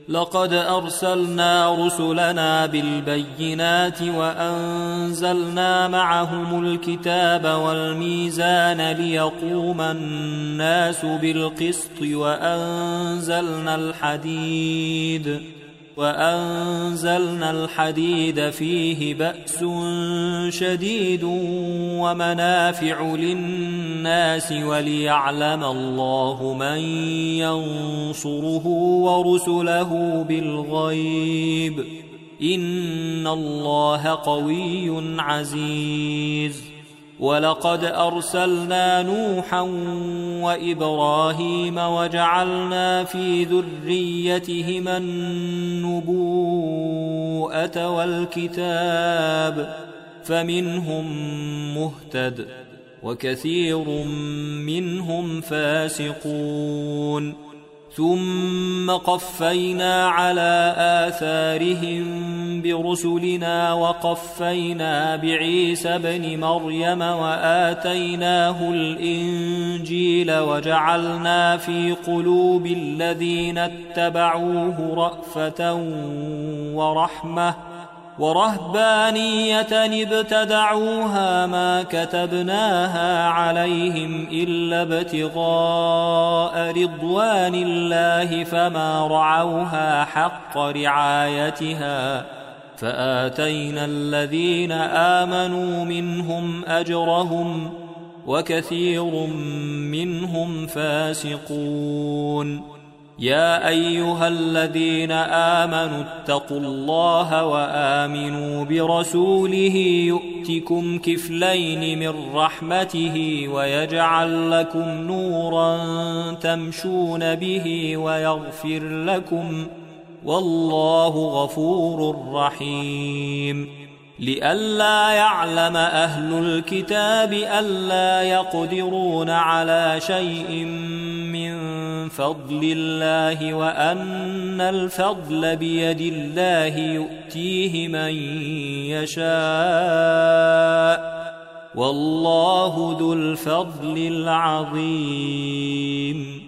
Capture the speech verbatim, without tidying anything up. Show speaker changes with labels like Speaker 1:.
Speaker 1: لقد أرسلنا رسلنا بالبينات وأنزلنا معهم الكتاب والميزان ليقوم الناس بالقسط وأنزلنا الحديد وأنزلنا الحديد فيه بأس شديد ومنافع للناس وليعلم الله من ينصره ورسله بالغيب إن الله قوي عزيز. ولقد أرسلنا نوحا وإبراهيم وجعلنا في ذريتهما النبوءة والكتاب فمنهم مهتد وكثير منهم فاسقون. ثم قفينا على آثارهم برسلنا وقفينا بعيسى ابن مريم وآتيناه الإنجيل وجعلنا في قلوب الذين اتبعوه رأفة ورحمة ورهبانية ابتدعوها ما كتبناها عليهم إلا ابتغاء رضوان الله فما رعوها حق رعايتها فآتينا الذين آمنوا منهم أجرهم وكثير منهم فاسقون. يا أيها الذين آمنوا اتقوا الله وآمنوا برسوله يؤتكم كفلين من رحمته ويجعل لكم نورا تمشون به ويغفر لكم والله غفور رحيم. لئلا يعلم أهل الكتاب ألا يقدرون على شيء من فضل الله وأن الفضل بيد الله يؤتيه من يشاء والله ذو الفضل العظيم.